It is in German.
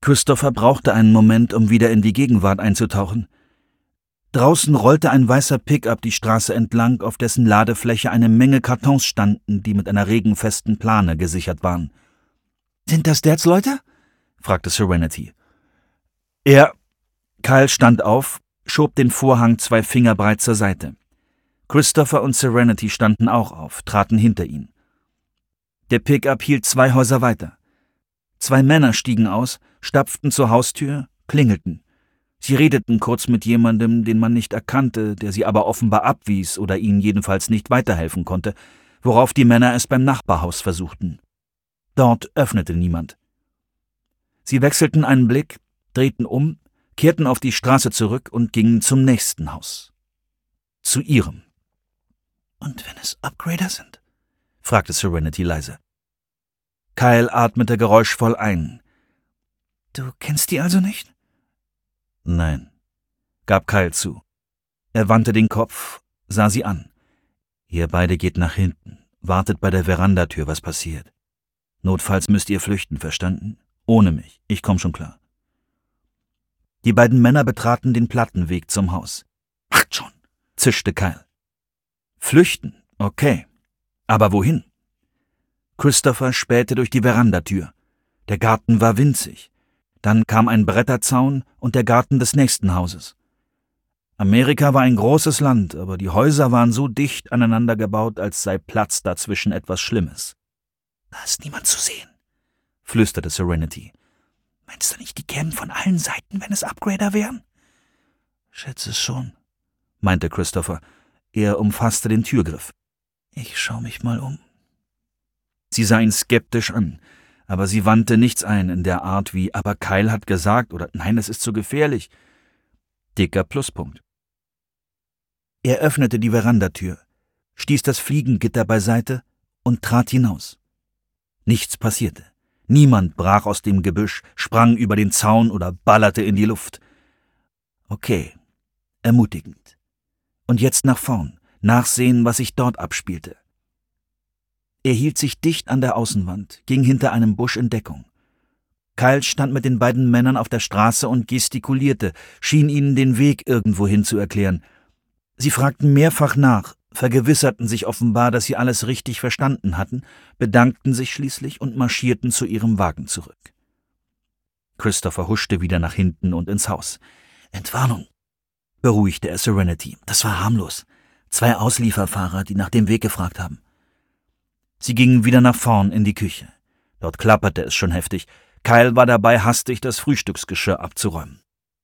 Christopher brauchte einen Moment, um wieder in die Gegenwart einzutauchen. Draußen rollte ein weißer Pickup die Straße entlang, auf dessen Ladefläche eine Menge Kartons standen, die mit einer regenfesten Plane gesichert waren. »Sind das Dads Leute?« fragte Serenity. Kyle stand auf, schob den Vorhang 2 Finger breit zur Seite. Christopher und Serenity standen auch auf, traten hinter ihn. Der Pickup hielt 2 Häuser weiter. 2 Männer stiegen aus, stapften zur Haustür, klingelten. Sie redeten kurz mit jemandem, den man nicht erkannte, der sie aber offenbar abwies oder ihnen jedenfalls nicht weiterhelfen konnte, worauf die Männer es beim Nachbarhaus versuchten. Dort öffnete niemand. Sie wechselten einen Blick, drehten um, kehrten auf die Straße zurück und gingen zum nächsten Haus. Zu ihrem. »Und wenn es Upgrader sind?« fragte Serenity leise. Kyle atmete geräuschvoll ein. »Du kennst die also nicht?« »Nein«, gab Kyle zu. Er wandte den Kopf, sah sie an. »Ihr beide geht nach hinten, wartet bei der Verandatür, was passiert. Notfalls müsst ihr flüchten, verstanden? Ohne mich, ich komm schon klar.« Die beiden Männer betraten den Plattenweg zum Haus. »Macht schon«, zischte Kyle. »Flüchten, okay. Aber wohin?« Christopher spähte durch die Verandatür. Der Garten war winzig. Dann kam ein Bretterzaun und der Garten des nächsten Hauses. Amerika war ein großes Land, aber die Häuser waren so dicht aneinander gebaut, als sei Platz dazwischen etwas Schlimmes. »Da ist niemand zu sehen«, flüsterte Serenity. »Meinst du nicht, die kämen von allen Seiten, wenn es Upgrader wären?« »Schätze es schon«, meinte Christopher. Er umfasste den Türgriff. »Ich schau mich mal um.« Sie sah ihn skeptisch an, aber sie wandte nichts ein in der Art wie »aber Kyle hat gesagt« oder »nein, es ist zu gefährlich«. Dicker Pluspunkt. Er öffnete die Verandatür, stieß das Fliegengitter beiseite und trat hinaus. Nichts passierte. Niemand brach aus dem Gebüsch, sprang über den Zaun oder ballerte in die Luft. Okay, ermutigend. Und jetzt nach vorn, nachsehen, was sich dort abspielte. Er hielt sich dicht an der Außenwand, ging hinter einem Busch in Deckung. Kyle stand mit den beiden Männern auf der Straße und gestikulierte, schien ihnen den Weg irgendwohin zu erklären. Sie fragten mehrfach nach, vergewisserten sich offenbar, dass sie alles richtig verstanden hatten, bedankten sich schließlich und marschierten zu ihrem Wagen zurück. Christopher huschte wieder nach hinten und ins Haus. »Entwarnung«, beruhigte er Serenity. »Das war harmlos. 2 Auslieferfahrer, die nach dem Weg gefragt haben.« Sie gingen wieder nach vorn in die Küche. Dort klapperte es schon heftig. Kyle war dabei, hastig das Frühstücksgeschirr abzuräumen.